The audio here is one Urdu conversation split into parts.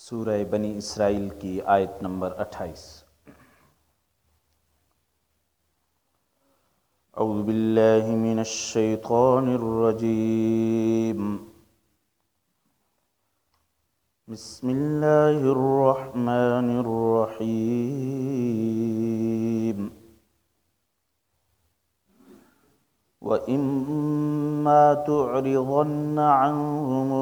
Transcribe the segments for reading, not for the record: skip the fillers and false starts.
سورہ بنی اسرائیل کی آیت نمبر 28۔ اعوذ باللہ من الشیطان الرجیم، بسم اللہ الرحمن الرحیم۔ وَإِمَّا تُعْرِضَنَّ عَنْهُمُ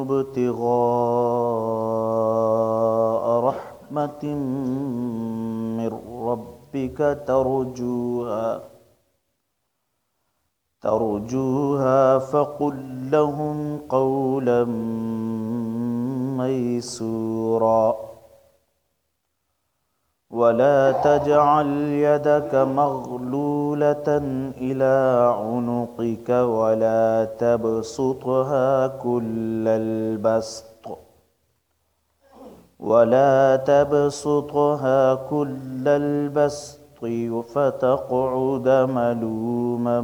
ابْتِغَاءَ رَحْمَةٍ مِّن رَّبِّكَ ترجوها فقل لهم قولا ميسورا ولا تجعل يدك مغلولة إلى عنقك ولا تبسطها كل البسط فتقعد ملوما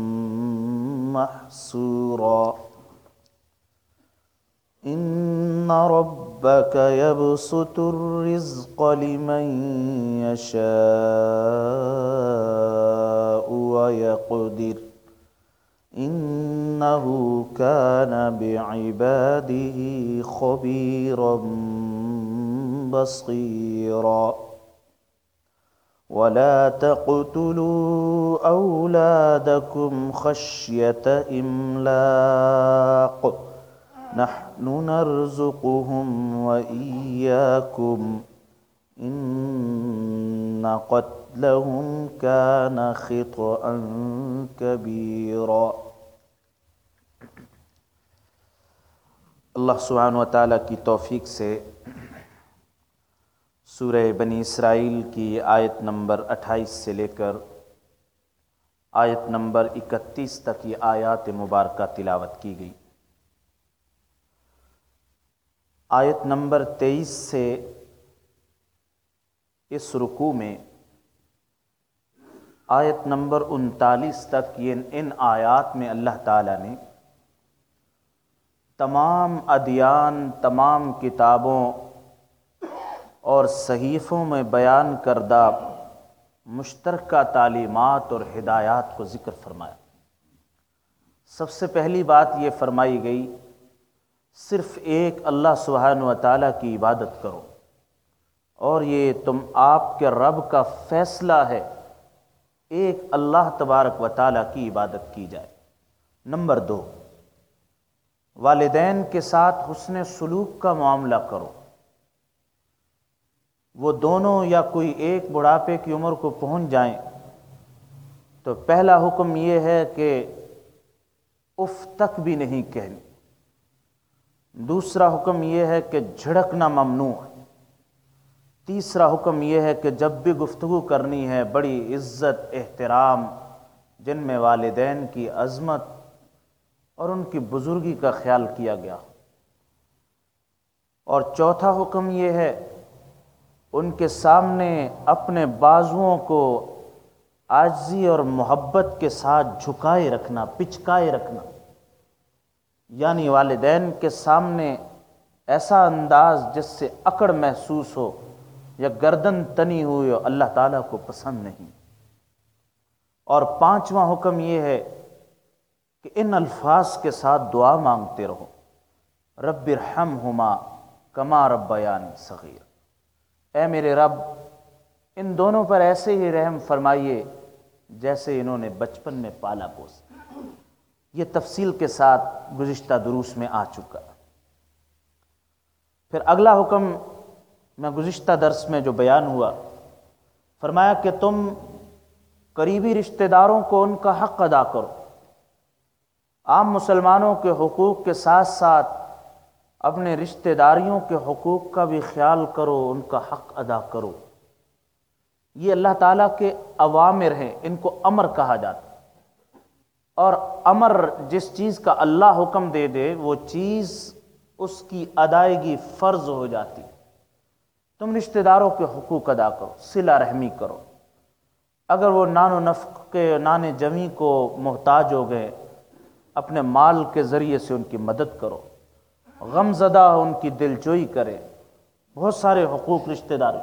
محسورا إن ربك يبسط الرزق لمن يشاء ويقدر إنه كان بعباده خبيرا بصيرا ولا تقتلوا أولادكم خشية إملاق نحن نرزقهم وإياكم إن قتلهم كان خطأ كبيرا۔ اللہ سبحانہ وتعالیٰ کی توفیق سے سورہ بنی اسرائیل کی آیت نمبر 28 سے لے کر آیت نمبر 31 تک یہ آیات مبارکہ تلاوت کی گئی۔ آیت نمبر 23 سے اس رکوع میں آیت نمبر 39 تک ان آیات میں اللہ تعالیٰ نے تمام ادیان، تمام کتابوں اور صحیفوں میں بیان کردہ مشترکہ تعلیمات اور ہدایات کو ذکر فرمایا۔ سب سے پہلی بات یہ فرمائی گئی، صرف ایک اللہ سبحانہ وتعالیٰ کی عبادت کرو، اور یہ آپ کے رب کا فیصلہ ہے، ایک اللہ تبارک و تعالیٰ کی عبادت کی جائے۔ نمبر 2، والدین کے ساتھ حسن سلوک کا معاملہ کرو۔ وہ دونوں یا کوئی ایک بڑھاپے کی عمر کو پہنچ جائیں تو پہلا حکم یہ ہے کہ اف تک بھی نہیں کہنی۔ دوسرا حکم یہ ہے کہ جھڑکنا ممنوع ہے۔ تیسرا حکم یہ ہے کہ جب بھی گفتگو کرنی ہے بڑی عزت احترام جن میں والدین کی عظمت اور ان کی بزرگی کا خیال کیا گیا۔ اور چوتھا حکم یہ ہے ان کے سامنے اپنے بازوؤں کو عاجزی اور محبت کے ساتھ جھکائے رکھنا، پچکائے رکھنا، یعنی والدین کے سامنے ایسا انداز جس سے اکڑ محسوس ہو یا گردن تنی ہوئی ہو، اللہ تعالیٰ کو پسند نہیں۔ اور پانچواں حکم یہ ہے کہ ان الفاظ کے ساتھ دعا مانگتے رہو، رب ارحمہما کما ربیانی صغیر، اے میرے رب ان دونوں پر ایسے ہی رحم فرمائیے جیسے انہوں نے بچپن میں پالا پوسا۔ یہ تفصیل کے ساتھ گزشتہ دروس میں آ چکا۔ پھر اگلا حکم میں گزشتہ درس میں جو بیان ہوا، فرمایا کہ تم قریبی رشتہ داروں کو ان کا حق ادا کرو۔ عام مسلمانوں کے حقوق کے ساتھ ساتھ اپنے رشتہ داریوں کے حقوق کا بھی خیال کرو، ان کا حق ادا کرو۔ یہ اللہ تعالیٰ کے اوامر ہیں، ان کو امر کہا جاتا ہے، اور امر جس چیز کا اللہ حکم دے دے وہ چیز اس کی ادائیگی فرض ہو جاتی۔ تم رشتہ داروں کے حقوق ادا کرو، صلہ رحمی کرو۔ اگر وہ نان و نفق کے نان جمی کو محتاج ہو گئے، اپنے مال کے ذریعے سے ان کی مدد کرو، غم زدہ ان کی دل جوئی کرے، بہت سارے حقوق رشتہ داری،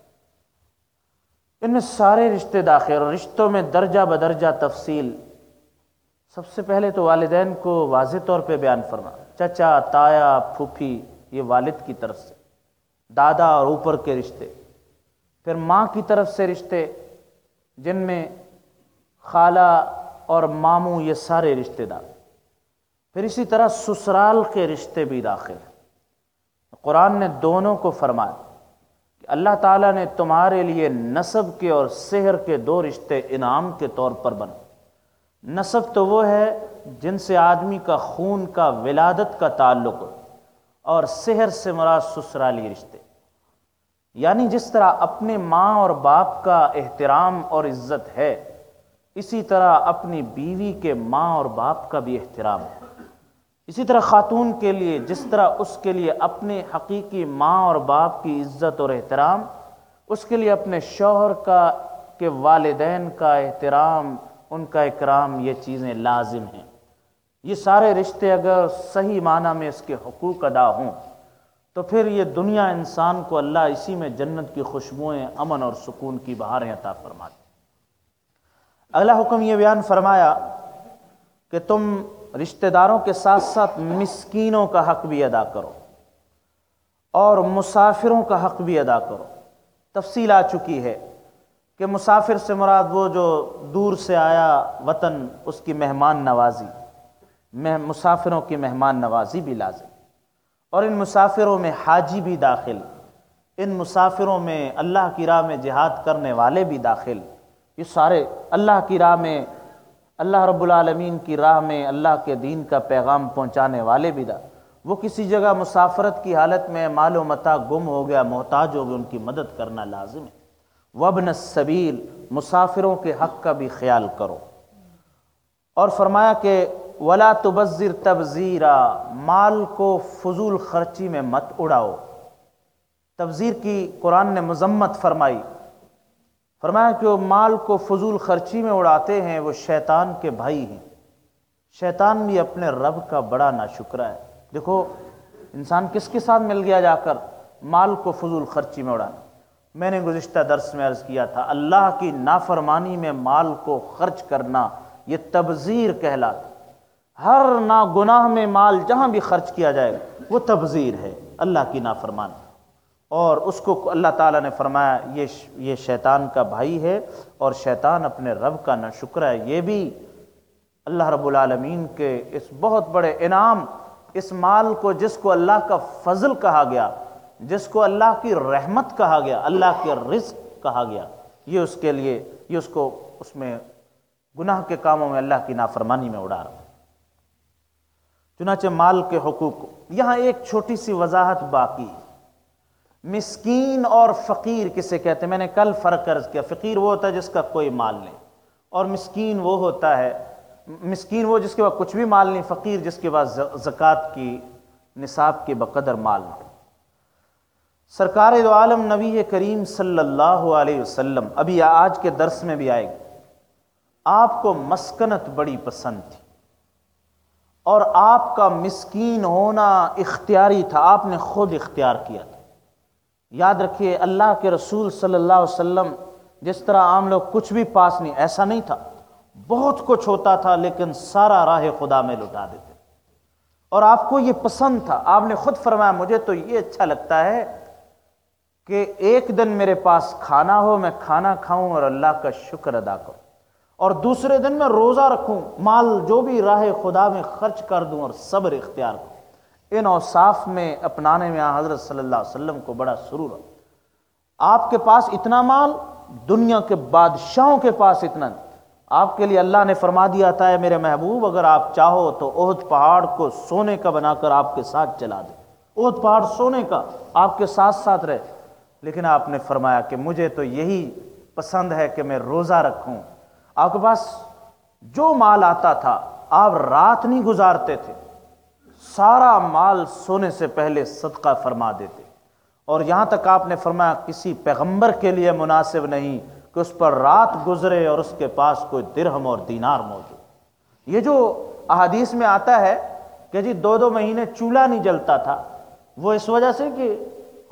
ان میں سارے رشتے داخل، اور رشتوں میں درجہ بدرجہ تفصیل۔ سب سے پہلے تو والدین کو واضح طور پہ بیان فرما، چچا، تایا، پھوپھی، یہ والد کی طرف سے، دادا اور اوپر کے رشتے، پھر ماں کی طرف سے رشتے جن میں خالہ اور ماموں، یہ سارے رشتے دار، پھر اسی طرح سسرال کے رشتے بھی داخل ہیں۔ قرآن نے دونوں کو فرمایا کہ اللہ تعالیٰ نے تمہارے لیے نسب کے اور سحر کے دو رشتے انعام کے طور پر بنا۔ نسب تو وہ ہے جن سے آدمی کا خون کا، ولادت کا تعلق ہو، اور سحر سے مراد سسرالی رشتے، یعنی جس طرح اپنے ماں اور باپ کا احترام اور عزت ہے، اسی طرح اپنی بیوی کے ماں اور باپ کا بھی احترام ہے۔ اسی طرح خاتون کے لیے جس طرح اس کے لیے اپنے حقیقی ماں اور باپ کی عزت اور احترام، اس کے لیے اپنے شوہر کا، کہ والدین کا احترام، ان کا اکرام، یہ چیزیں لازم ہیں۔ یہ سارے رشتے اگر صحیح معنی میں اس کے حقوق ادا ہوں تو پھر یہ دنیا انسان کو اللہ اسی میں جنت کی خوشبوئیں، امن اور سکون کی بہاریں عطا فرماتے۔ اگلا حکم یہ بیان فرمایا کہ تم رشتہ داروں کے ساتھ ساتھ مسکینوں کا حق بھی ادا کرو اور مسافروں کا حق بھی ادا کرو۔ تفصیل آ چکی ہے کہ مسافر سے مراد وہ جو دور سے آیا وطن، اس کی مہمان نوازی، مسافروں کی مہمان نوازی بھی لازم، اور ان مسافروں میں حاجی بھی داخل، ان مسافروں میں اللہ کی راہ میں جہاد کرنے والے بھی داخل۔ یہ سارے اللہ کی راہ میں، اللہ رب العالمین کی راہ میں اللہ کے دین کا پیغام پہنچانے والے بھی وہ کسی جگہ مسافرت کی حالت میں مال و متاع گم ہو گیا، محتاج ہو گئے، ان کی مدد کرنا لازم ہے۔ وابن السبیل، مسافروں کے حق کا بھی خیال کرو۔ اور فرمایا کہ ولا تبذر تبذیرا، مال کو فضول خرچی میں مت اڑاؤ۔ تبذیر کی قرآن نے مذمت فرمائی، فرمایا کہ وہ مال کو فضول خرچی میں اڑاتے ہیں وہ شیطان کے بھائی ہیں۔ شیطان بھی اپنے رب کا بڑا ناشکرا ہے۔ دیکھو انسان کس کے ساتھ مل گیا جا کر مال کو فضول خرچی میں اڑانا۔ میں نے گزشتہ درس میں عرض کیا تھا، اللہ کی نافرمانی میں مال کو خرچ کرنا یہ تبذیر کہلاتا۔ ہر ناگناہ میں مال جہاں بھی خرچ کیا جائے وہ تبذیر ہے، اللہ کی نافرمانی، اور اس کو اللہ تعالیٰ نے فرمایا یہ شیطان کا بھائی ہے، اور شیطان اپنے رب کا ناشکر ہے۔ یہ بھی اللہ رب العالمین کے اس بہت بڑے انعام، اس مال کو جس کو اللہ کا فضل کہا گیا، جس کو اللہ کی رحمت کہا گیا، اللہ کے رزق کہا گیا، یہ اس کے لیے، یہ اس کو اس میں گناہ کے کاموں میں، اللہ کی نافرمانی میں اڑا رہا۔ چنانچہ مال کے حقوق، یہاں ایک چھوٹی سی وضاحت باقی، مسکین اور فقیر کسے کہتے ہیں؟ میں نے کل فرق عرض کیا، فقیر وہ ہوتا ہے جس کا کوئی مال نہیں، اور مسکین وہ ہوتا ہے، مسکین وہ جس کے پاس کچھ بھی مال نہیں، فقیر جس کے پاس زکوٰۃ کی نصاب کے بقدر مال نہیں۔ سرکار دو عالم نبی کریم صلی اللہ علیہ وسلم، ابھی آج کے درس میں بھی آئے گا، آپ کو مسکنت بڑی پسند تھی، اور آپ کا مسکین ہونا اختیاری تھا، آپ نے خود اختیار کیا تھا۔ یاد رکھیے اللہ کے رسول صلی اللہ علیہ وسلم جس طرح عام لوگ کچھ بھی پاس نہیں، ایسا نہیں تھا، بہت کچھ ہوتا تھا لیکن سارا راہ خدا میں لٹا دیتے، اور آپ کو یہ پسند تھا۔ آپ نے خود فرمایا مجھے تو یہ اچھا لگتا ہے کہ ایک دن میرے پاس کھانا ہو، میں کھانا کھاؤں اور اللہ کا شکر ادا کروں، اور دوسرے دن میں روزہ رکھوں، مال جو بھی راہ خدا میں خرچ کر دوں اور صبر اختیار کروں۔ ان اوصاف میں اپنانے میں حضرت صلی اللہ علیہ وسلم کو بڑا سرور ہے۔ آپ کے پاس اتنا مال دنیا کے بادشاہوں کے پاس اتنا نہیں۔ آپ کے لیے اللہ نے فرما دیا تھا ہے میرے محبوب، اگر آپ چاہو تو احد پہاڑ کو سونے کا بنا کر آپ کے ساتھ چلا دے، احد پہاڑ سونے کا آپ کے ساتھ ساتھ رہے، لیکن آپ نے فرمایا کہ مجھے تو یہی پسند ہے کہ میں روزہ رکھوں۔ آپ کے پاس جو مال آتا تھا آپ رات نہیں گزارتے تھے، سارا مال سونے سے پہلے صدقہ فرما دیتے، اور یہاں تک آپ نے فرمایا کسی پیغمبر کے لیے مناسب نہیں کہ اس پر رات گزرے اور اس کے پاس کوئی درہم اور دینار موجود۔ یہ جو احادیث میں آتا ہے کہ جی 2 مہینے چولہا نہیں جلتا تھا، وہ اس وجہ سے کہ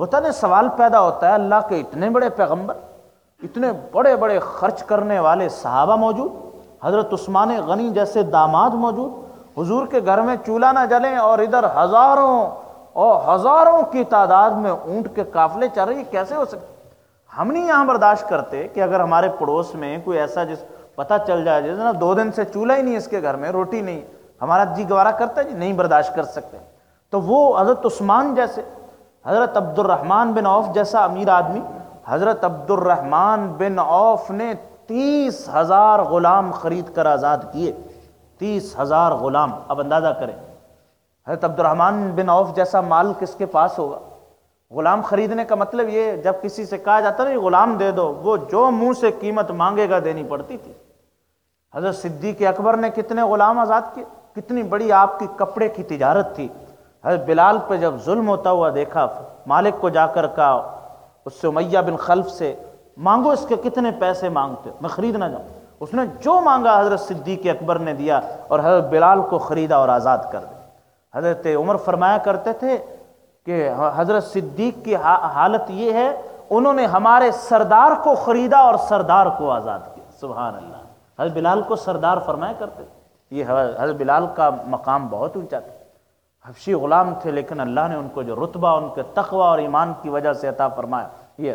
ہوتا نا سوال پیدا ہوتا ہے، اللہ کے اتنے بڑے پیغمبر، اتنے بڑے بڑے خرچ کرنے والے صحابہ موجود، حضرت عثمان غنی جیسے داماد موجود، حضور کے گھر میں چولہا نہ جلیں اور ادھر ہزاروں اور ہزاروں کی تعداد میں اونٹ کے قافلے چل رہے، کیسے ہو سکتے؟ ہم نہیں یہاں برداشت کرتے کہ اگر ہمارے پڑوس میں کوئی ایسا جس پتہ چل جائے جیسے نا 2 دن سے چولہا ہی نہیں اس کے گھر میں، روٹی نہیں، ہمارا جی گوارا کرتا ہے؟ جی نہیں برداشت کر سکتے۔ تو وہ حضرت عثمان جیسے، حضرت عبد الرحمن بن عوف جیسا امیر آدمی، حضرت عبد الرحمن بن عوف نے 30,000 غلام خرید کر آزاد کیے، 30,000 غلام۔ اب اندازہ کریں حضرت عبد الرحمن بن عوف جیسا مال کس کے پاس ہوگا؟ غلام خریدنے کا مطلب یہ، جب کسی سے کہا جاتا ہے غلام دے دو، وہ جو منہ سے قیمت مانگے گا دینی پڑتی تھی۔ حضرت صدیق اکبر نے کتنے غلام آزاد کیے، کتنی بڑی آپ کی کپڑے کی تجارت تھی۔ حضرت بلال پہ جب ظلم ہوتا ہوا دیکھا، مالک کو جا کر کہا اس سے، امیہ بن خلف سے، مانگو اس کے کتنے پیسے مانگتے میں خرید نہ جاؤں۔ اس نے جو مانگا حضرت صدیق اکبر نے دیا اور حضرت بلال کو خریدا اور آزاد کر دیا۔ حضرت عمر فرمایا کرتے تھے کہ حضرت صدیق کی حالت یہ ہے، انہوں نے ہمارے سردار کو خریدا اور سردار کو آزاد کیا۔ سبحان اللہ۔ حضرت بلال کو سردار فرمایا کرتے تھے۔ یہ حضرت بلال کا مقام بہت اونچا تھا، حبشی غلام تھے، لیکن اللہ نے ان کو جو رتبہ ان کے تقوی اور ایمان کی وجہ سے عطا فرمایا۔ یہ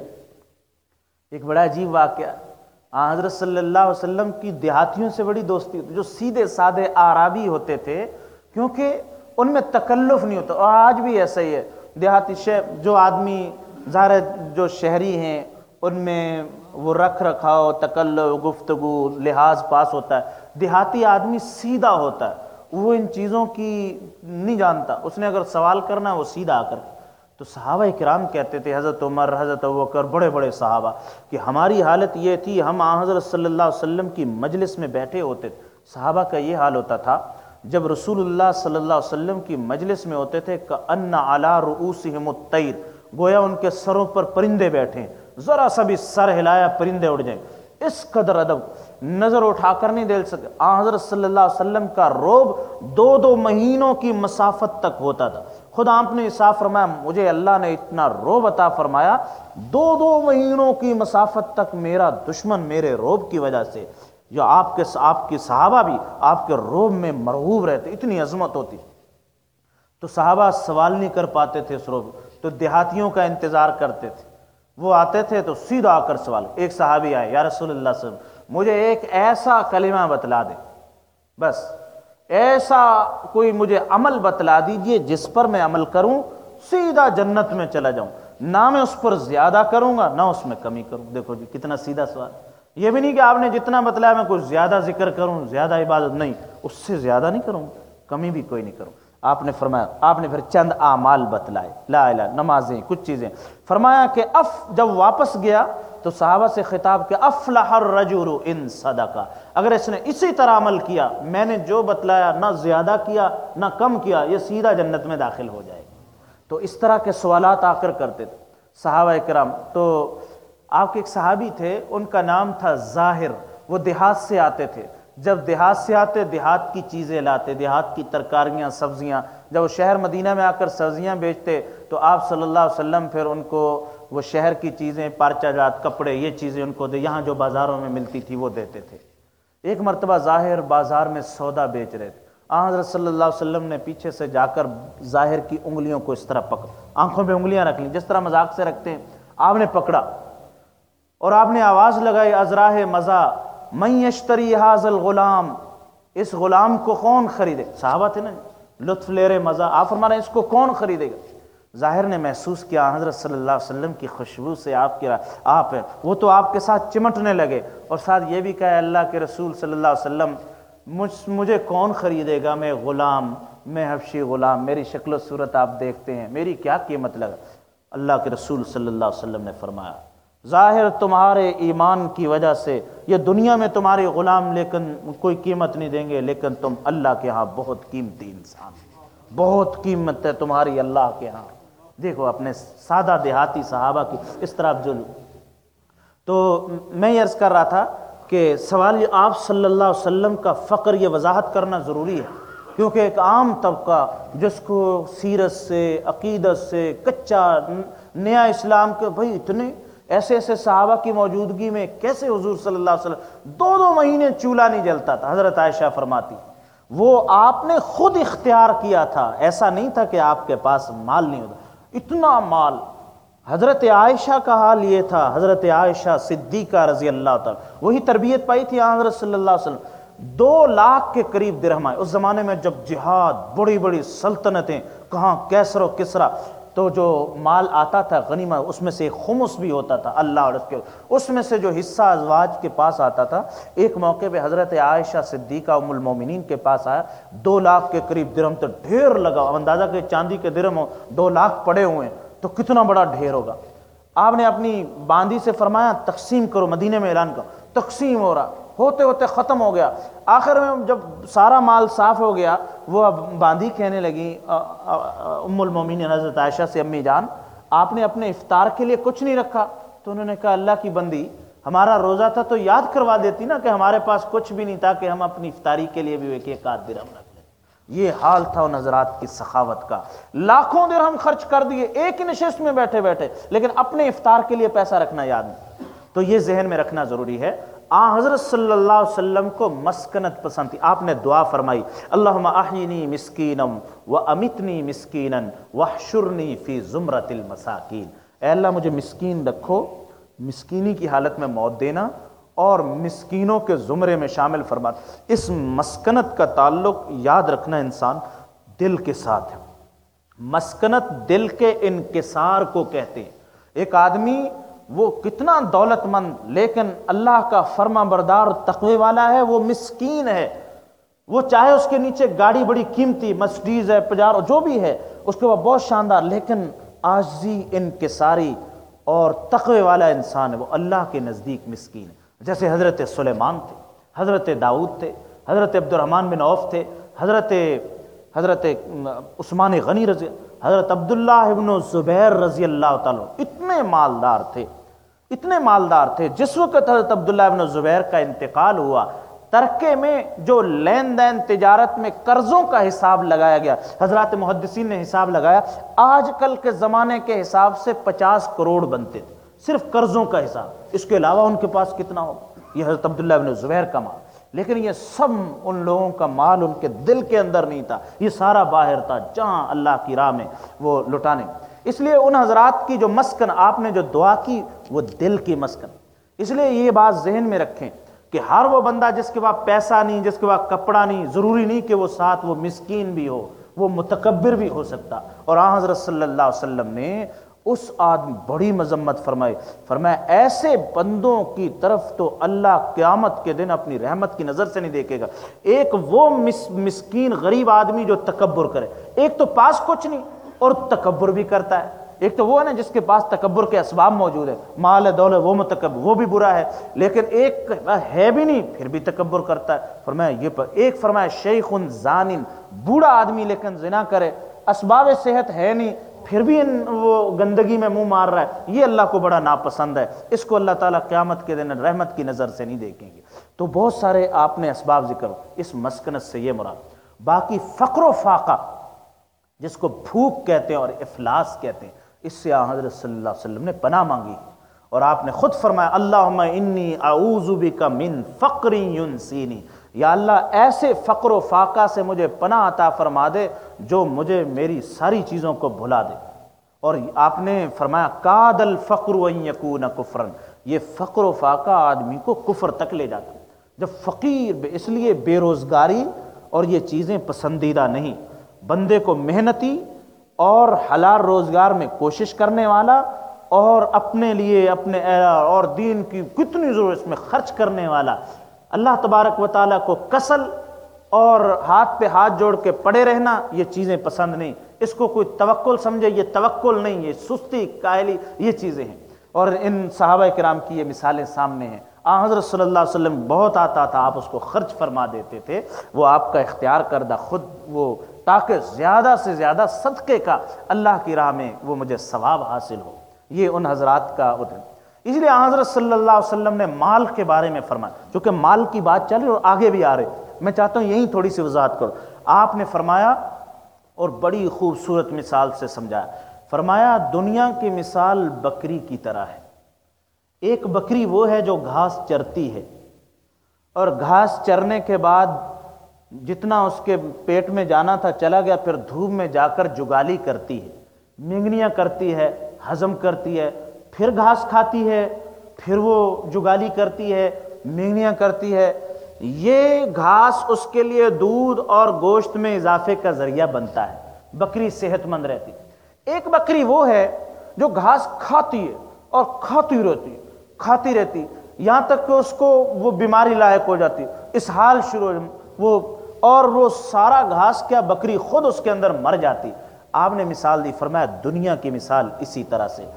ایک بڑا عجیب واقعہ، حضرت صلی اللہ علیہ وسلم کی دیہاتیوں سے بڑی دوستی ہوتی، جو سیدھے سادے اعرابی ہوتے تھے، کیونکہ ان میں تکلف نہیں ہوتا۔ اور آج بھی ایسا ہی ہے، دیہاتی جو آدمی ظاہر جو شہری ہیں ان میں وہ رکھ رکھاؤ، تکلف، گفتگو، لحاظ پاس ہوتا ہے۔ دیہاتی آدمی سیدھا ہوتا ہے، وہ ان چیزوں کی نہیں جانتا، اس نے اگر سوال کرنا ہے وہ سیدھا آ کر۔ تو صحابہ کرام کہتے تھے، حضرت عمر، حضرت ابوبکر، بڑے بڑے صحابہ، کہ ہماری حالت یہ تھی، ہم حضرت صلی اللہ علیہ وسلم کی مجلس میں بیٹھے ہوتے تھے۔ صحابہ کا یہ حال ہوتا تھا، جب رسول اللہ صلی اللہ علیہ وسلم کی مجلس میں ہوتے تھے، کأن علی رؤوسہم الطیر، گویا ان کے سروں پر پرندے بیٹھے ہیں، ذرا سا بھی سر ہلایا پرندے اڑ جائیں، اس قدر ادب، نظر اٹھا کر نہیں دیکھ سکتے۔ حضرت صلی اللہ علیہ وسلم کا روب 2 مہینوں کی مسافت تک ہوتا تھا۔ خود آپ نے صاف فرمایا، مجھے اللہ نے اتنا روب عطا فرمایا، 2 مہینوں کی مسافت تک میرا دشمن میرے روب کی وجہ سے، جو آپ کے صحابہ بھی آپ کے روب میں مرغوب رہتے، اتنی عظمت ہوتی۔ تو صحابہ سوال نہیں کر پاتے تھے اس روب، تو دیہاتیوں کا انتظار کرتے تھے، وہ آتے تھے تو سیدھا آ کر سوال۔ ایک صحابی آئے، یا رسول اللہ صلی اللہ علیہ وسلم، مجھے ایک ایسا کلمہ بتلا دے، بس ایسا کوئی مجھے عمل بتلا دیجئے جس پر میں عمل کروں سیدھا جنت میں چلا جاؤں، نہ میں اس پر زیادہ کروں گا نہ اس میں کمی کروں۔ دیکھو جی کتنا سیدھا سوال، یہ بھی نہیں کہ آپ نے جتنا بتلایا میں کچھ زیادہ ذکر کروں، زیادہ عبادت نہیں، اس سے زیادہ نہیں کروں، کمی بھی کوئی نہیں کروں۔ آپ نے فرمایا، آپ نے پھر چند اعمال بتلائے، لا الہ، نمازیں، کچھ چیزیں، فرمایا کہ جب واپس گیا تو صحابہ سے خطاب کہ افلح الرجل ان صدقہ، اگر اس نے اسی طرح عمل کیا، میں نے جو بتلایا نہ زیادہ کیا نہ کم کیا، یہ سیدھا جنت میں داخل ہو جائے گا۔ تو اس طرح کے سوالات آ کر کرتے تھے صحابہ کرام۔ تو آپ کے ایک صحابی تھے، ان کا نام تھا ظاہر، وہ دیہات سے آتے تھے، جب دیہات سے آتے دیہات کی چیزیں لاتے، دیہات کی ترکاریاں، سبزیاں، جب وہ شہر مدینہ میں آ کر سبزیاں بیچتے تو آپ صلی اللہ علیہ وسلم پھر ان کو وہ شہر کی چیزیں، پارچہ جات، کپڑے، یہ چیزیں ان کو یہاں جو بازاروں میں ملتی تھی وہ دیتے تھے۔ ایک مرتبہ ظاہر بازار میں سودا بیچ رہے تھے، حضرت صلی اللہ علیہ وسلم نے پیچھے سے جا کر ظاہر کی انگلیوں کو اس طرح آنکھوں پہ انگلیاں رکھ لیں، جس طرح مذاق سے رکھتے ہیں، آپ نے پکڑا اور آپ نے آواز لگائی، ازراہ مزا من یشتری ھذا الغلام، اس غلام کو کون خریدے؟ صحابہ تھے نا، لطف لے رہے، مزہ، آپ فرما رہے ہیں اس کو کون خریدے گا؟ ظاہر نے محسوس کیا حضرت صلی اللہ علیہ وسلم کی خوشبو سے آپ ہیں، وہ تو آپ کے ساتھ چمٹنے لگے، اور ساتھ یہ بھی کہا، اللہ کے رسول صلی اللہ علیہ وسلم مجھے کون خریدے گا، میں غلام، میں حبشی غلام، میری شکل و صورت آپ دیکھتے ہیں، میری کیا قیمت لگا؟ اللہ کے رسول صلی اللہ علیہ وسلم نے فرمایا، ظاہر تمہارے ایمان کی وجہ سے یہ دنیا میں تمہارے غلام لیکن کوئی قیمت نہیں دیں گے، لیکن تم اللہ کے ہاں بہت قیمتی انسان، بہت قیمت ہے تمہاری اللہ کے ہاں۔ دیکھو اپنے سادہ دیہاتی صحابہ کی اس طرح جو۔ تو میں یہ عرض کر رہا تھا کہ سوال آپ صلی اللہ علیہ وسلم کا فقر، یہ وضاحت کرنا ضروری ہے، کیونکہ ایک عام طبقہ جس کو سیرت سے، عقیدت سے کچا نیا اسلام کے بھائی اتنے ایسے ایسے صحابہ کی موجودگی میں کیسے حضور صلی اللہ علیہ وسلم 2 مہینے چولہا نہیں جلتا تھا؟ حضرت عائشہ فرماتی وہ آپ نے خود اختیار کیا تھا، ایسا نہیں تھا کہ آپ کے پاس مال نہیں ہوتا، اتنا مال۔ حضرت عائشہ کا حال یہ تھا، حضرت عائشہ صدیقہ رضی اللہ تعالیٰ وہی تربیت پائی تھی حضرت صلی اللہ علیہ وسلم۔ 2 لاکھ کے قریب درہم آئے اس زمانے میں، جب جہاد، بڑی بڑی سلطنتیں، کہاں کیسر و کسرا، تو جو مال آتا تھا غنیمت اس میں سے ایک خمس بھی ہوتا تھا اللہ اور اس میں سے جو حصہ ازواج کے پاس آتا تھا۔ ایک موقع پہ حضرت عائشہ صدیقہ ام المومنین کے پاس آیا، 2 لاکھ کے قریب درہم، تو ڈھیر لگا، اندازہ کہ چاندی کے درہم 2 لاکھ پڑے ہوئے ہیں تو کتنا بڑا ڈھیر ہوگا۔ آپ نے اپنی باندی سے فرمایا تقسیم کرو، مدینے میں اعلان کرو، تقسیم ہو رہا، ہوتے ہوتے ختم ہو گیا۔ آخر میں جب سارا مال صاف ہو گیا، وہ اب باندی کہنے لگی ام المومنین حضرت عائشہ سے، امی جان آپ نے اپنے افطار کے لیے کچھ نہیں رکھا؟ تو انہوں نے کہا اللہ کی بندی، ہمارا روزہ تھا تو یاد کروا دیتی نا کہ ہمارے پاس کچھ بھی نہیں تھا کہ ہم اپنی افطاری کے لیے بھی ایک آدھ درہم رکھ لیں۔ یہ حال تھا ان حضرات کی سخاوت کا، لاکھوں درہم خرچ کر دیے ایک ہی نشست میں بیٹھے بیٹھے، لیکن اپنے افطار کے لیے پیسہ رکھنا یاد نہیں۔ تو یہ ذہن میں رکھنا ضروری ہے۔ حضرت صلی اللہ علیہ وسلم کو مسکنت پسند تھی، آپ نے دعا فرمائی اللہم احینی مسکینا وامتنی مسکینا واحشرنی فی زمرۃ المساکین، اے اللہ مجھے مسکین رکھو، مسکینی کی حالت میں موت دینا اور مسکینوں کے زمرے میں شامل فرما۔ اس مسکنت کا تعلق یاد رکھنا انسان دل کے ساتھ ہے۔ مسکنت دل کے انکسار کو کہتے ہیں۔ ایک آدمی وہ کتنا دولت مند لیکن اللہ کا فرما بردار تقوی والا ہے، وہ مسکین ہے۔ وہ چاہے اس کے نیچے گاڑی بڑی قیمتی مرسڈیز ہے، پجارو جو بھی ہے، اس کے بعد بہت شاندار، لیکن عاجزی، انکساری اور تقوی والا انسان ہے، وہ اللہ کے نزدیک مسکین ہے۔ جیسے حضرت سلیمان تھے، حضرت داؤد تھے، حضرت عبد الرحمن بن عوف تھے، حضرت عثمان غنی رضی، حضرت عبداللہ ابن زبیر رضی اللہ تعالیٰ، اتنے مالدار تھے، اتنے مالدار تھے۔ جس وقت حضرت عبداللہ ابن زبیر کا انتقال ہوا، ترکے میں جو لین دین تجارت میں قرضوں کا حساب لگایا گیا، حضرات محدثین نے حساب لگایا، آج کل کے زمانے کے حساب سے 50 کروڑ بنتے تھے، صرف قرضوں کا حساب۔ اس کے علاوہ ان کے پاس کتنا ہوگا؟ یہ حضرت عبداللہ ابن زبیر کا مال، لیکن یہ سب ان لوگوں کا مال ان کے دل کے اندر نہیں تھا، یہ سارا باہر تھا جہاں اللہ کی راہ میں وہ لٹانے۔ اس لیے ان حضرات کی جو مسکن آپ نے جو دعا کی، وہ دل کی مسکن۔ اس لیے یہ بات ذہن میں رکھیں کہ ہر وہ بندہ جس کے پاس پیسہ نہیں، جس کے پاس کپڑا نہیں، ضروری نہیں کہ وہ ساتھ وہ مسکین بھی ہو، وہ متکبر بھی ہو سکتا۔ اور حضرت صلی اللہ علیہ وسلم نے اس آدمی بڑی مذمت فرمایا ایسے بندوں کی طرف تو اللہ قیامت کے دن اپنی رحمت کی نظر سے نہیں دیکھے گا۔ ایک وہ مسکین غریب آدمی جو تکبر کرے، ایک تو پاس کچھ نہیں اور تکبر بھی کرتا ہے۔ ایک تو وہ ہے نا جس کے پاس تکبر کے اسباب موجود ہے، مال ہے، دولت، وہ متکبر، وہ بھی برا ہے، لیکن ایک ہے بھی نہیں پھر بھی تکبر کرتا ہے۔ فرمایا یہ ایک فرمایا شیخ زانن، بوڑھا آدمی لیکن زنا کرے، اسباب صحت ہے نہیں پھر بھی وہ گندگی میں منہ مار رہا ہے، یہ اللہ کو بڑا ناپسند ہے، اس کو اللہ تعالیٰ قیامت کے دن رحمت کی نظر سے نہیں دیکھیں گے۔ تو بہت سارے آپ نے اسباب ذکر، اس مسکنت سے یہ مراد۔ باقی فقر و فاقہ جس کو بھوک کہتے ہیں اور افلاس کہتے ہیں، اس سے حضرت صلی اللہ علیہ وسلم نے پناہ مانگی، اور آپ نے خود فرمایا اللہم انی اعوذ بک من فقر ینسینی، یا اللہ ایسے فقر و فاقہ سے مجھے پناہ عطا فرما دے جو مجھے میری ساری چیزوں کو بھلا دے۔ اور آپ نے فرمایا کاد الفقر ان یکون کفرا، یہ فقر و فاقہ آدمی کو کفر تک لے جاتا ہے۔ جب فقیر، اس لیے بے روزگاری اور یہ چیزیں پسندیدہ نہیں، بندے کو محنتی اور حلال روزگار میں کوشش کرنے والا اور اپنے لیے اپنے اور دین کی کتنی ضرورت اس میں خرچ کرنے والا، اللہ تبارک و تعالیٰ کو کسل اور ہاتھ پہ ہاتھ جوڑ کے پڑے رہنا، یہ چیزیں پسند نہیں۔ اس کو کوئی توکل سمجھے، یہ توکل نہیں، یہ سستی، کاہلی، یہ چیزیں ہیں۔ اور ان صحابہ کرام کی یہ مثالیں سامنے ہیں۔ حضرت صلی اللہ علیہ وسلم بہت آتا تھا، آپ اس کو خرچ فرما دیتے تھے، وہ آپ کا اختیار کردہ خود وہ، تاکہ زیادہ سے زیادہ صدقے کا اللہ کی راہ میں وہ مجھے ثواب حاصل ہو۔ یہ ان حضرات کا ادھر۔ اس لیے حضرت صلی اللہ علیہ وسلم نے مال کے بارے میں فرمایا، چونکہ مال کی بات چل رہی اور آگے بھی آ رہے، میں چاہتا ہوں یہیں تھوڑی سی وضاحت کرو۔ آپ نے فرمایا اور بڑی خوبصورت مثال سے سمجھایا فرمایا دنیا کی مثال بکری کی طرح ہے. ایک بکری وہ ہے جو گھاس چرتی ہے، اور گھاس چرنے کے بعد جتنا اس کے پیٹ میں جانا تھا چلا گیا، پھر دھوپ میں جا کر جگالی کرتی ہے، مینگنیاں کرتی ہے، ہضم کرتی ہے، پھر گھاس کھاتی ہے، پھر وہ جگالی کرتی ہے، مینگنیاں کرتی ہے. یہ گھاس اس کے لیے دودھ اور گوشت میں اضافے کا ذریعہ بنتا ہے. بکری صحت مند رہتی. ایک بکری وہ ہے جو گھاس کھاتی ہے اور کھاتی رہتی یہاں تک کہ اس کو وہ بیماری لاحق ہو جاتی، اسہال شروع وہ سارا گھاس کیا بکری خود اس کے اندر مر جاتی. آپ نے مثال دی، فرمایا دنیا کی مثال اسی طرح سے.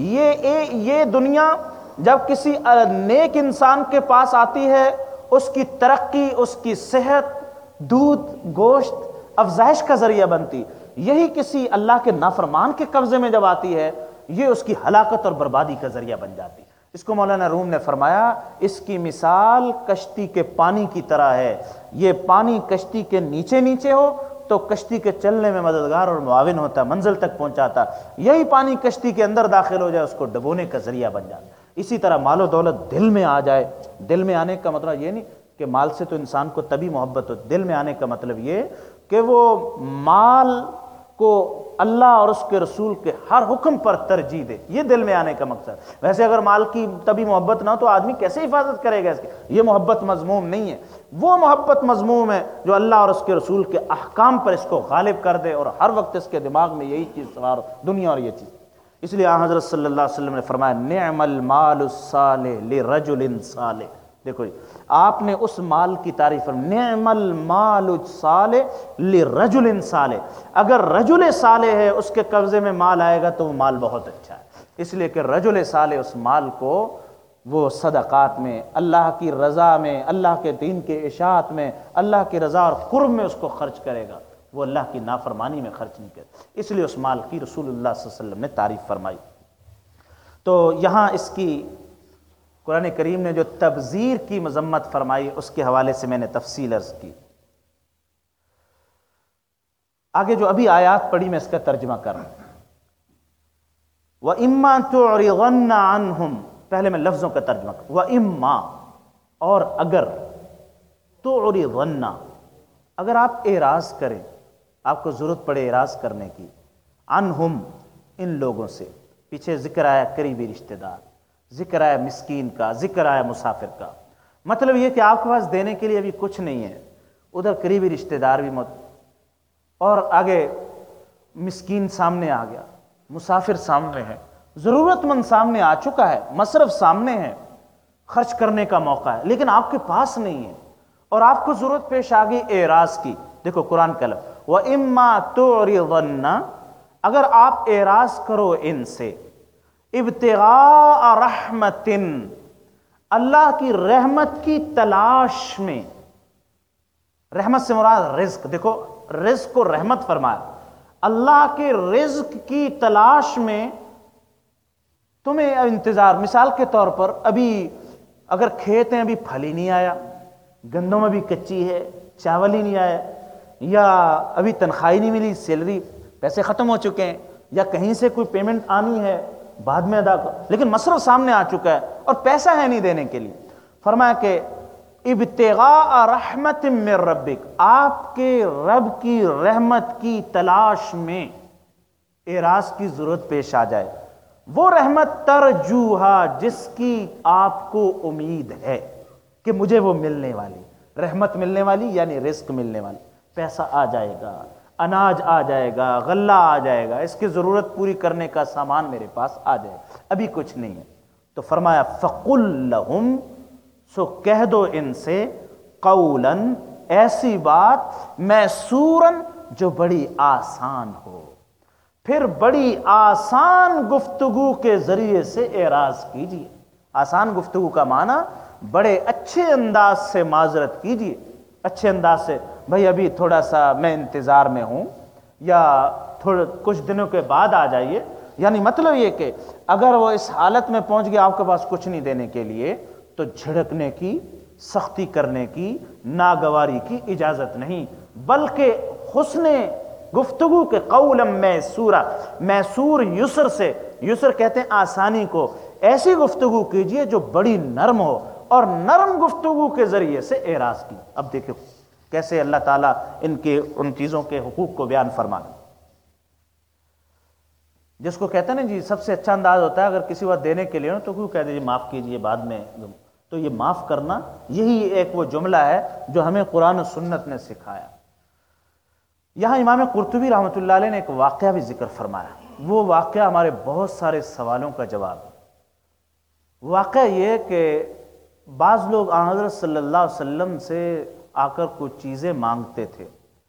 یہ دنیا جب کسی نیک انسان کے پاس آتی ہے، اس کی ترقی، اس کی صحت، دودھ گوشت افزائش کا ذریعہ بنتی. یہی کسی اللہ کے نافرمان کے قبضے میں جب آتی ہے، یہ اس کی ہلاکت اور بربادی کا ذریعہ بن جاتی. اس کو مولانا روم نے فرمایا اس کی مثال کشتی کے پانی کی طرح ہے. یہ پانی کشتی کے نیچے ہو تو کشتی کے چلنے میں مددگار اور معاون ہوتا، منزل تک پہنچاتا. یہی پانی کشتی کے اندر داخل ہو جائے، اس کو ڈبونے کا ذریعہ بن جاتا. اسی طرح مال و دولت دل میں آ جائے. دل میں آنے کا مطلب یہ نہیں کہ مال سے تو انسان کو تبھی محبت ہو. دل میں آنے کا مطلب یہ کہ وہ مال کو اللہ اور اس کے رسول کے ہر حکم پر ترجیح دے. یہ دل میں آنے کا مقصد. ویسے اگر مال کی تبھی محبت نہ ہو تو آدمی کیسے حفاظت کرے گا اس کی؟ یہ محبت مذموم نہیں ہے. وہ محبت مذموم ہے جو اللہ اور اس کے رسول کے احکام پر اس کو غالب کر دے اور ہر وقت اس کے دماغ میں یہی چیز سوار ہو، دنیا اور یہ چیز. اس لیے حضرت صلی اللہ علیہ وسلم نے فرمایا نعم المال الصالح لرجل صالح. دیکھو آپ نے اس مال کی تعریف فرمائی، نعم المال الصالح لرجل صالح. اگر رجل صالح ہے اس کے قبضے میں مال آئے گا تو وہ مال بہت اچھا ہے. اس لیے کہ رجل صالح اس مال کو وہ صدقات میں، اللہ کی رضا میں، اللہ کے دین کے اشاعت میں، اللہ کی رضا اور قرب میں اس کو خرچ کرے گا. وہ اللہ کی نافرمانی میں خرچ نہیں کرے. اس لیے اس مال کی رسول اللہ صلی اللہ علیہ وسلم نے تعریف فرمائی. تو یہاں اس کی قرآن کریم نے جو تبذیر کی مذمت فرمائی اس کے حوالے سے میں نے تفصیل عرض کی. آگے جو ابھی آیات پڑھی میں اس کا ترجمہ کر رہا ہوں. وَإِمَّا تُعْرِضَنَّ عَنْهُمْ، پہلے میں لفظوں کا ترجمہ کروں. وَإِمَّا، اور اگر، تُعْرِضَنَّ، اگر آپ اعراض کریں، آپ کو ضرورت پڑے اعراض کرنے کی، عنہم، ان لوگوں سے. پیچھے ذکر آیا قریبی رشتہ دار، ذکر آیا مسکین کا، ذکر آیا مسافر کا. مطلب یہ کہ آپ کے پاس دینے کے لیے ابھی کچھ نہیں ہے، ادھر قریبی رشتہ دار بھی اور آگے مسکین سامنے آ گیا، مسافر سامنے ہے، ضرورت مند سامنے آ چکا ہے، مصرف سامنے ہے، خرچ کرنے کا موقع ہے، لیکن آپ کے پاس نہیں ہے اور آپ کو ضرورت پیش آ گئی اعراض کی. دیکھو قرآن کا لفظ وَإِمَّا تُعْرِضَنَّ، اگر آپ اعراض کرو ان سے، ابتغاء رحمت، اللہ کی رحمت کی تلاش میں. رحمت سے مراد رزق. دیکھو رزق کو رحمت فرمایا. اللہ کے رزق کی تلاش میں تمہیں انتظار. مثال کے طور پر ابھی اگر کھیت ہیں، ابھی پھل ہی نہیں آیا، گندم ابھی کچی ہے، چاول ہی نہیں آیا، یا ابھی تنخواہ نہیں ملی، سیلری، پیسے ختم ہو چکے ہیں، یا کہیں سے کوئی پیمنٹ آنی ہے بعد میں ادا کر، لیکن مصرف سامنے آ چکا ہے اور پیسہ ہے نہیں دینے کے لیے. فرمایا کہ ابتغاء رحمت من ربک، آپ کے رب کی رحمت کی تلاش میں اعراض کی ضرورت پیش آ جائے. وہ رحمت ترجوہا، جس کی آپ کو امید ہے کہ مجھے وہ ملنے والی رحمت ملنے والی، یعنی رزق ملنے والی، پیسہ آ جائے گا، اناج آ جائے گا، غلہ آ جائے گا، اس کی ضرورت پوری کرنے کا سامان میرے پاس آ جائے گا، ابھی کچھ نہیں ہے. تو فرمایا فَقُلْ لَهُمْ، سو کہہ دو ان سے، قولاً، ایسی بات، میسوراً، جو بڑی آسان ہو. پھر بڑی آسان گفتگو کے ذریعے سے اعراض کیجیے. آسان گفتگو کا معنی بڑے اچھے انداز سے معذرت کیجیے، اچھے انداز سے، بھئی ابھی تھوڑا سا میں انتظار میں ہوں، یا کچھ دنوں کے بعد آ جائیے. یعنی مطلب یہ کہ اگر وہ اس حالت میں پہنچ گیا آپ کے پاس کچھ نہیں دینے کے لیے، تو جھڑکنے کی، سختی کرنے کی، ناگواری کی اجازت نہیں، بلکہ حسن گفتگو کے قولا میسورا، میسور یسر سے، یسر کہتے ہیں آسانی کو، ایسی گفتگو کیجئے جو بڑی نرم ہو، اور نرم گفتگو کے ذریعے سے اعراض کی۔ اب دیکھیں کیسے اللہ تعالیٰ ان چیزوں کے حقوق کو بیان فرمانا، جس کو کہتے ہیں نا جی سب سے اچھا انداز ہوتا ہے اگر کسی وقت دینے کے لیے ہو تو کیوں کہہ دیجیے معاف کیجیے بعد میں، تو یہ معاف کرنا یہی ایک وہ جملہ ہے جو ہمیں قرآن و سنت نے سکھایا۔ یہاں امام قرطبی رحمۃ اللہ علیہ نے ایک واقعہ بھی ذکر فرمایا، وہ واقعہ ہمارے بہت سارے سوالوں کا جواب ہے۔ واقعہ یہ کہ بعض لوگ آن حضرت صلی اللہ علیہ وسلم سے آ کر کچھ چیزیں مانگتے تھے،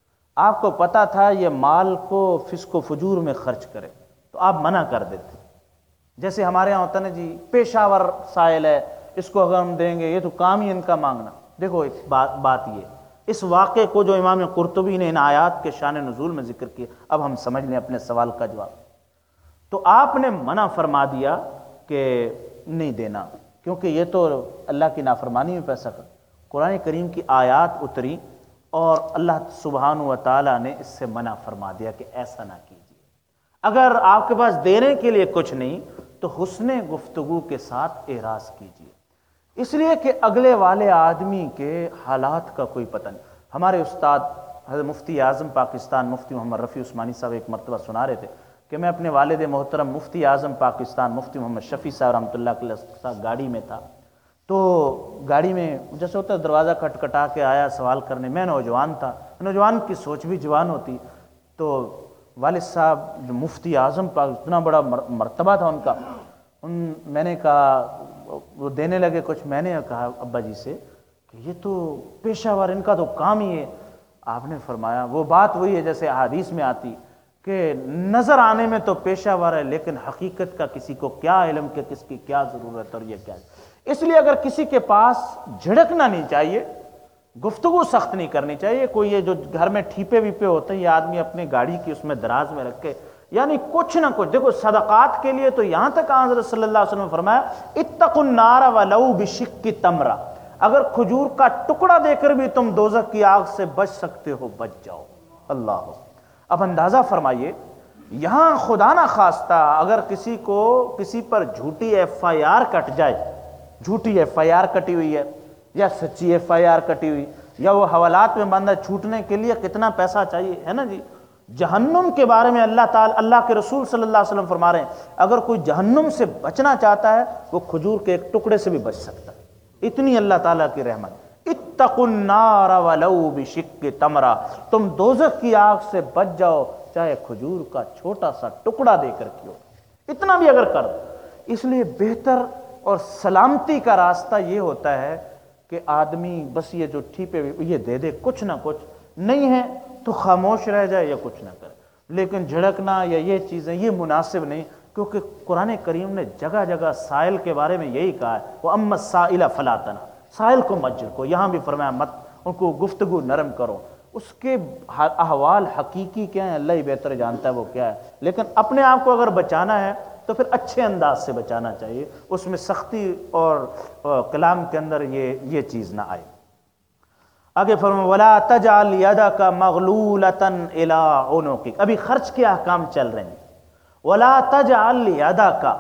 آپ کو پتہ تھا یہ مال کو فسق و فجور میں خرچ کرے تو آپ منع کر دیتے۔ جیسے ہمارے یہاں ہوتا ہے نا جی پیشہ ور سائل ہے، اس کو اگر ہم دیں گے یہ تو کام ہی ان کا مانگنا۔ دیکھو ایک بات یہ، اس واقعے کو جو امام قرطبی نے ان آیات کے شان نزول میں ذکر کیا، اب ہم سمجھ لیں اپنے سوال کا جواب۔ تو آپ نے منع فرما دیا کہ نہیں دینا، کیونکہ یہ تو اللہ کی نافرمانی میں پیسہ کر۔ قرآن کریم کی آیات اتری اور اللہ سبحانہ و تعالیٰ نے اس سے منع فرما دیا کہ ایسا نہ کیجیے۔ اگر آپ کے پاس دینے کے لیے کچھ نہیں تو حسن گفتگو کے ساتھ اعراض کیجیے، اس لیے کہ اگلے والے آدمی کے حالات کا کوئی پتہ نہیں۔ ہمارے استاد حضرت مفتی اعظم پاکستان مفتی محمد رفیع عثمانی صاحب ایک مرتبہ سنا رہے تھے کہ میں اپنے والد محترم مفتی اعظم پاکستان مفتی محمد شفیع صاحب رحمۃ اللہ کے ساتھ گاڑی میں تھا، تو گاڑی میں جیسے ہوتا ہے دروازہ کھٹکھٹا کے آیا سوال کرنے، میں نوجوان تھا، نوجوان کی سوچ بھی جوان ہوتی، تو والد صاحب جو مفتی اعظم پاک اتنا بڑا مرتبہ تھا ان کا، میں نے کہا وہ دینے لگے کچھ، میں نے کہا ابا جی سے کہ یہ تو پیشہ ور، ان کا تو کام ہی ہے۔ آپ نے فرمایا وہ بات وہی ہے جیسے احادیث میں آتی کہ نظر آنے میں تو پیشہ ور ہے لیکن حقیقت کا کسی کو کیا علم کہ کس کی کیا ضرورت اور یہ کیا ہے۔ اس لیے اگر کسی کے پاس جھڑکنا نہیں چاہیے، گفتگو سخت نہیں کرنی چاہیے۔ کوئی یہ جو گھر میں ٹھیپے ویپے ہوتے ہیں یہ آدمی اپنے گاڑی کی اس میں دراز میں رکھ کے، یعنی کچھ نہ کچھ، دیکھو صدقات کے لیے تو یہاں تک حضرت صلی اللہ علیہ وسلم نے فرمایا اتقوا النار ولو بشق تمرہ، اگر کھجور کا ٹکڑا دے کر بھی تم دوزخ کی آگ سے بچ سکتے ہو بچ جاؤ۔ اللہ، اب اندازہ فرمائیے یہاں خدا نہ خواستہ اگر کسی پر جھوٹی ایف آئی آر کٹ جائے، جھوٹی ایف آئی آر کٹی ہوئی ہے یا سچی ایف آئی آر کٹی ہوئی، یا وہ حوالات میں بندہ چھوٹنے کے لیے کتنا پیسہ چاہیے ہے نا جی۔ جہنم کے بارے میں اللہ کے رسول صلی اللہ علیہ وسلم فرما رہے ہیں اگر کوئی جہنم سے بچنا چاہتا ہے وہ کھجور کے ایک ٹکڑے سے بھی بچ سکتا ہے، اتنی اللہ تعالیٰ کی رحمت۔ اتقوا النار ولو بشق تمرہ، تم دوزخ کی آگ سے بچ جاؤ چاہے کھجور کا چھوٹا سا ٹکڑا دے کر کیوں، اتنا بھی اگر کر۔ اس لیے بہتر اور سلامتی کا راستہ یہ ہوتا ہے کہ آدمی بس یہ جو ٹھیپے یہ دے دے، کچھ نہ کچھ نہیں ہے تو خاموش رہ جائے یا کچھ نہ کرے، لیکن جھڑکنا یا یہ چیزیں یہ مناسب نہیں، کیونکہ قرآن کریم نے جگہ جگہ سائل کے بارے میں یہی کہا ہے وَأَمَّا السَّائِلَ فَلَا تَنْهَرْ، سائل کو مت جھڑکو، یہاں بھی فرمایا مت ان کو گفتگو نرم کرو۔ اس کے احوال حقیقی کیا ہیں اللہ ہی بہتر جانتا ہے وہ کیا ہے، لیکن اپنے آپ کو اگر بچانا ہے تو پھر اچھے انداز سے بچانا چاہیے، اس میں سختی اور کلام کے اندر یہ چیز نہ آئے۔ آگے فرمایا وَلَا تَجْعَلْ يَدَكَ مَغْلُولَةً إِلَىٰ عُنُقِكَ، ابھی خرچ کے احکام چل رہے ہیں۔ وَلَا تَجْعَلْ يَدَكَ،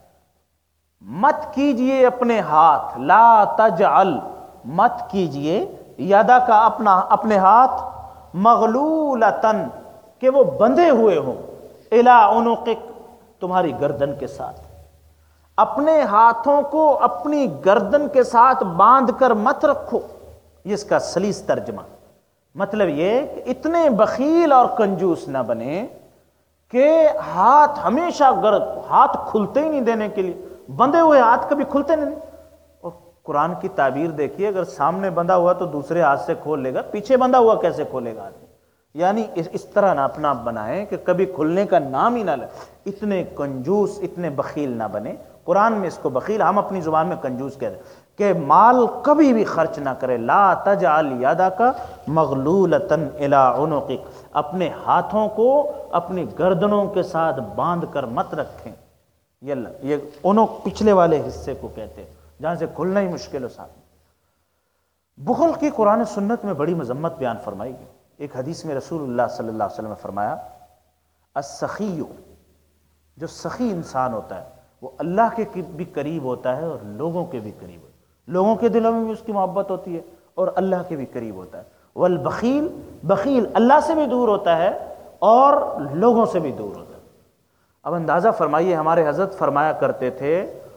مت کیجئے اپنے ہاتھ، لا تجعل، مت کیجئے، یَدَكَ اپنے ہاتھ، مغلولتن، کہ وہ بندھے ہوئے ہوں، إِلَىٰ عُنُقِكَ، تمہاری گردن کے ساتھ۔ اپنے ہاتھوں کو اپنی گردن کے ساتھ باندھ کر مت رکھو، یہ اس کا سلیس ترجمہ۔ مطلب یہ کہ اتنے بخیل اور کنجوس نہ بنے کہ ہاتھ ہمیشہ ہاتھ کھلتے ہی نہیں دینے کے لیے، بندھے ہوئے ہاتھ کبھی کھلتے نہیں۔ اور قرآن کی تعبیر دیکھیے، اگر سامنے بندھا ہوا تو دوسرے ہاتھ سے کھول لے گا، پیچھے بندھا ہوا کیسے کھولے گا آدمی؟ یعنی اس طرح نہ اپنا بنائیں کہ کبھی کھلنے کا نام ہی نہ لے، اتنے کنجوس اتنے بخیل نہ بنے۔ قرآن میں اس کو بخیل، ہم اپنی زبان میں کنجوس کہتے ہیں کہ مال کبھی بھی خرچ نہ کرے۔ لا تجعل یدک مغلولۃ الی عنقک، اپنے ہاتھوں کو اپنی گردنوں کے ساتھ باندھ کر مت رکھیں۔ یہ عنق پچھلے والے حصے کو کہتے ہیں جہاں سے کھلنا ہی مشکل ہو۔ ساتھ بخل کی قرآن سنت میں بڑی مذمت بیان فرمائی گئی، ایک حدیث میں رسول اللہ صلی اللہ علیہ وسلم نے فرمایا السخی، جو سخی انسان ہوتا ہے وہ اللہ کے بھی قریب ہوتا ہے اور لوگوں کے بھی قریب ہوتا ہے، لوگوں کے دلوں میں بھی اس کی محبت ہوتی ہے اور اللہ کے بھی قریب ہوتا ہے۔ والبخیل، بخیل اللہ سے بھی دور ہوتا ہے اور لوگوں سے بھی دور ہوتا ہے۔ اب اندازہ فرمائیے، ہمارے حضرت فرمایا کرتے تھے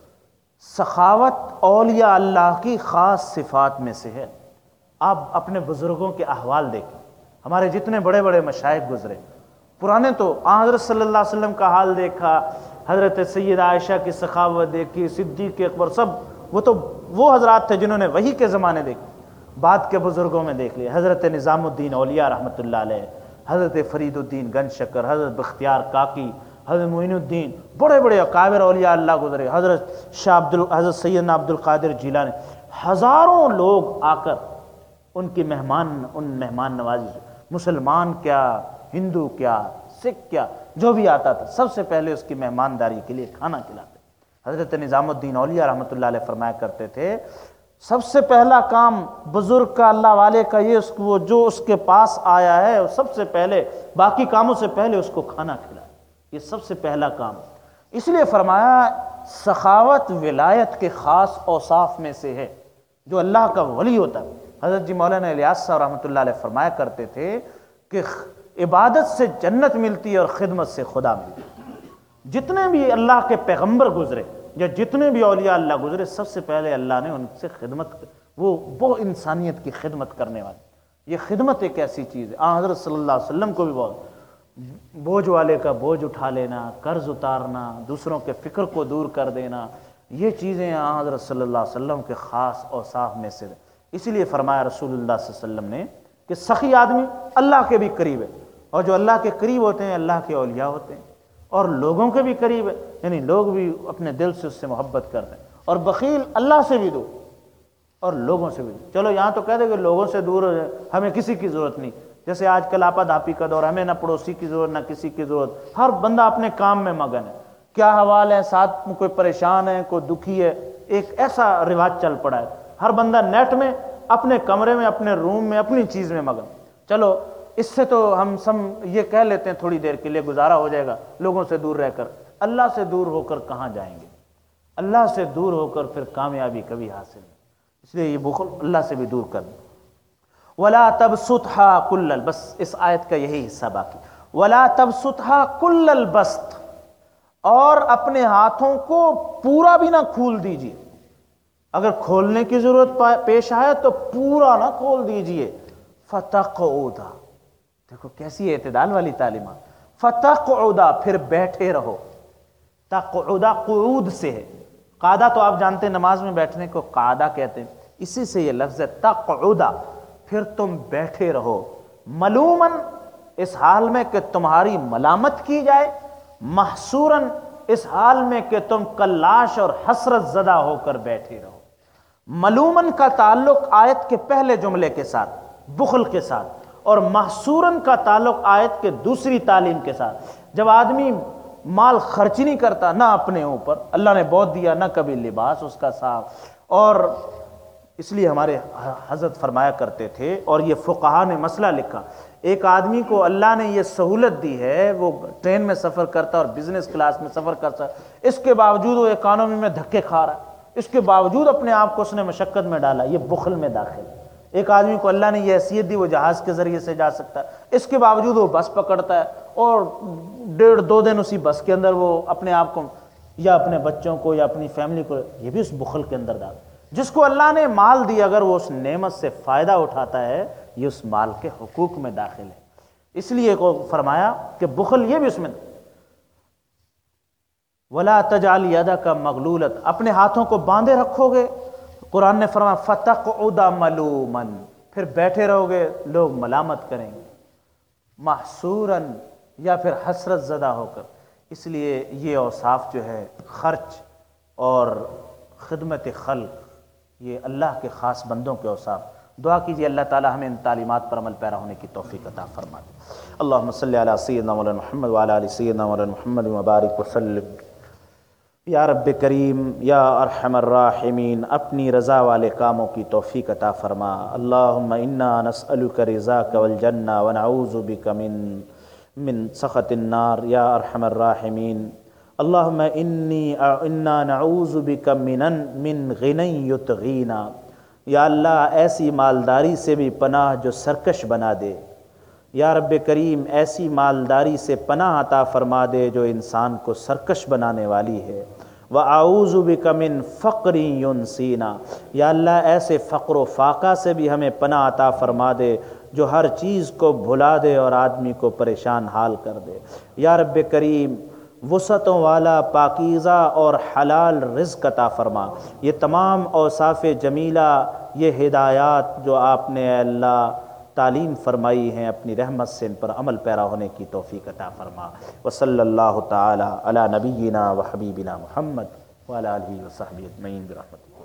سخاوت اولیاء اللہ کی خاص صفات میں سے ہے۔ آپ اپنے بزرگوں کے احوال دیکھیں، ہمارے جتنے بڑے بڑے مشائخ گزرے پرانے، تو حضرت صلی اللہ علیہ وسلم کا حال دیکھا، حضرت سیدہ عائشہ کی سخاوت دیکھی، صدیق اکبر، سب وہ حضرات تھے جنہوں نے وحی کے زمانے دیکھے۔ بعد کے بزرگوں میں دیکھ لیے حضرت نظام الدین اولیاء رحمۃ اللہ علیہ، حضرت فرید الدین گنج شکر، حضرت بختیار کاکی، حضرت معین الدین، بڑے بڑے اکابر اولیاء اللہ گزرے، حضرت سیدنا عبد القادر جیلانی، ہزاروں لوگ آ کر ان مہمان نوازی سے، مسلمان کیا، ہندو کیا، سکھ کیا، جو بھی آتا تھا سب سے پہلے اس کی مہمانداری کے لیے کھانا کھلاتے۔ حضرت نظام الدین اولیاء رحمۃ اللہ علیہ فرمایا کرتے تھے سب سے پہلا کام بزرگ کا، اللہ والے کا، یہ وہ جو اس کے پاس آیا ہے سب سے پہلے، باقی کاموں سے پہلے اس کو کھانا کھلائے، یہ سب سے پہلا کام۔ اس لیے فرمایا سخاوت ولایت کے خاص اوصاف میں سے ہے، جو اللہ کا ولی ہوتا ہے۔ حضرت جی مولانا الیاس صاحب رحمۃ اللہ علیہ فرمایا کرتے تھے کہ عبادت سے جنت ملتی ہے اور خدمت سے خدا ملتی ہے۔ جتنے بھی اللہ کے پیغمبر گزرے یا جتنے بھی اولیاء اللہ گزرے، سب سے پہلے اللہ نے ان سے خدمت، وہ انسانیت کی خدمت کرنے والے۔ یہ خدمت ایک ایسی چیز ہے، حضرت صلی اللہ علیہ وسلم کو بھی بہت بوجھ والے کا بوجھ اٹھا لینا، قرض اتارنا، دوسروں کے فکر کو دور کر دینا، یہ چیزیں حضرت صلی اللہ علیہ وسلم کے خاص اوصاف میں سے۔ اسی لیے فرمایا رسول اللہ صلی اللہ علیہ وسلم نے کہ سخی آدمی اللہ کے بھی قریب ہے، اور جو اللہ کے قریب ہوتے ہیں اللہ کے اولیاء ہوتے ہیں، اور لوگوں کے بھی قریب ہے، یعنی لوگ بھی اپنے دل سے اس سے محبت کرتے ہیں۔ اور بخیل اللہ سے بھی دور اور لوگوں سے بھی دور۔ چلو یہاں تو کہہ دے کہ لوگوں سے دور ہو جائے، ہمیں کسی کی ضرورت نہیں، جیسے آج کل آپا دھاپی کا دور، ہمیں نہ پڑوسی کی ضرورت نہ کسی کی ضرورت، ہر بندہ اپنے کام میں مگن ہے، کیا حوال ہے، ساتھ میں کوئی پریشان ہے، کوئی دکھی ہے، ایک ایسا رواج چل پڑا ہے، ہر بندہ نیٹ میں اپنے کمرے میں، اپنے روم میں، اپنی چیز میں مگن۔ چلو اس سے تو ہم سب یہ کہہ لیتے ہیں تھوڑی دیر کے لیے گزارا ہو جائے گا لوگوں سے دور رہ کر، اللہ سے دور ہو کر کہاں جائیں گے؟ اللہ سے دور ہو کر پھر کامیابی کبھی حاصل نہیں، اس لیے یہ بخل اللہ سے بھی دور کر دیں۔ وَلَا تَبْسُطْهَا كُلَّ بس اس آیت کا یہی حصہ باقی، وَلَا تَبْسُطْهَا كُلَّ الْبَسْطِ، اور اپنے ہاتھوں کو پورا بھی نہ کھول دیجیے، اگر کھولنے کی ضرورت پیش آئے تو پورا نہ کھول دیجیے۔ فَتَقْعُدَ، دیکھو کیسی اعتدال والی تعلیمات، فَتَقْعُدَ، پھر بیٹھے رہو۔ تقعدہ قعود سے ہے، قعدہ تو آپ جانتے ہیں نماز میں بیٹھنے کو قعدہ کہتے ہیں، اسی سے یہ لفظ ہے تقعدہ، پھر تم بیٹھے رہو، ملوماً، اس حال میں کہ تمہاری ملامت کی جائے، محصوراً، اس حال میں کہ تم کلاش اور حسرت زدہ ہو کر بیٹھے رہو۔ ملوماً کا تعلق آیت کے پہلے جملے کے ساتھ، بخل کے ساتھ، اور محصوراً کا تعلق آیت کے دوسری تعلیم کے ساتھ۔ جب آدمی مال خرچ نہیں کرتا، نہ اپنے اوپر، اللہ نے بہت دیا، نہ کبھی لباس اس کا صاف، اور اس لیے ہمارے حضرت فرمایا کرتے تھے، اور یہ فقہا نے مسئلہ لکھا، ایک آدمی کو اللہ نے یہ سہولت دی ہے، وہ ٹرین میں سفر کرتا اور بزنس کلاس میں سفر کرتا، اس کے باوجود وہ اکانومی میں دھکے کھا رہا ہے، اس کے باوجود اپنے آپ کو اس نے مشقت میں ڈالا، یہ بخل میں داخل ہے۔ ایک آدمی کو اللہ نے یہ حیثیت دی، وہ جہاز کے ذریعے سے جا سکتا ہے، اس کے باوجود وہ بس پکڑتا ہے اور 1.5-2 دن اسی بس کے اندر وہ اپنے آپ کو یا اپنے بچوں کو یا اپنی فیملی کو، یہ بھی اس بخل کے اندر ڈال۔ جس کو اللہ نے مال دی، اگر وہ اس نعمت سے فائدہ اٹھاتا ہے، یہ اس مال کے حقوق میں داخل ہے۔ اس لیے کو فرمایا کہ بخل یہ بھی اس میں، وَلَا تَجْعَلْ يَدَكَ مَغْلُولَةً، اپنے ہاتھوں کو باندھے رکھو گے، قرآن نے فرمایا فَتَقْعُدَ مَلُومًا، پھر بیٹھے رہو گے، لوگ ملامت کریں گے، محصوراً، یا پھر حسرت زدہ ہو کر۔ اس لیے یہ اوصاف جو ہے، خرچ اور خدمت خلق، یہ اللہ کے خاص بندوں کے اوصاف۔ دعا کیجیے اللہ تعالی ہمیں ان تعلیمات پر عمل پیرا ہونے کی توفیق عطا فرما دے۔ اللہم صلی علی سیدنا مولانا محمد وعلی آل سیدنا مولانا محمد وبارک وسلم۔ یا رب کریم یا ارحم الراحمین اپنی رضا والے کاموں کی توفیق عطا فرما۔ اللہم انا نسألک رضاک والجنہ ونعوذ بک من سخط النار یا ارحم الراحمین۔ اللہم انا نعوذ بک من غنی یطغینا، یا اللہ ایسی مالداری سے بھی پناہ جو سرکش بنا دے، یا رب کریم ایسی مالداری سے پناہ عطا فرما دے جو انسان کو سرکش بنانے والی ہے۔ وَأَعُوذُ بِكَ مِن فَقْرٍ يُنْسِينَا، یا اللہ ایسے فقر و فاقہ سے بھی ہمیں پناہ عطا فرما دے جو ہر چیز کو بھلا دے اور آدمی کو پریشان حال کر دے۔ یا رب کریم وسعتوں والا پاکیزہ اور حلال رزق عطا فرما۔ یہ تمام اوصاف جمیلہ، یہ ہدایات جو آپ نے اے اللہ تعلیم فرمائی ہیں، اپنی رحمت سے ان پر عمل پیرا ہونے کی توفیق عطا فرما۔ وصلی اللہ تعالی علی نبینا و حبیبنا محمد وعلی آلہ وصحبہ اجمعین برحمتہ۔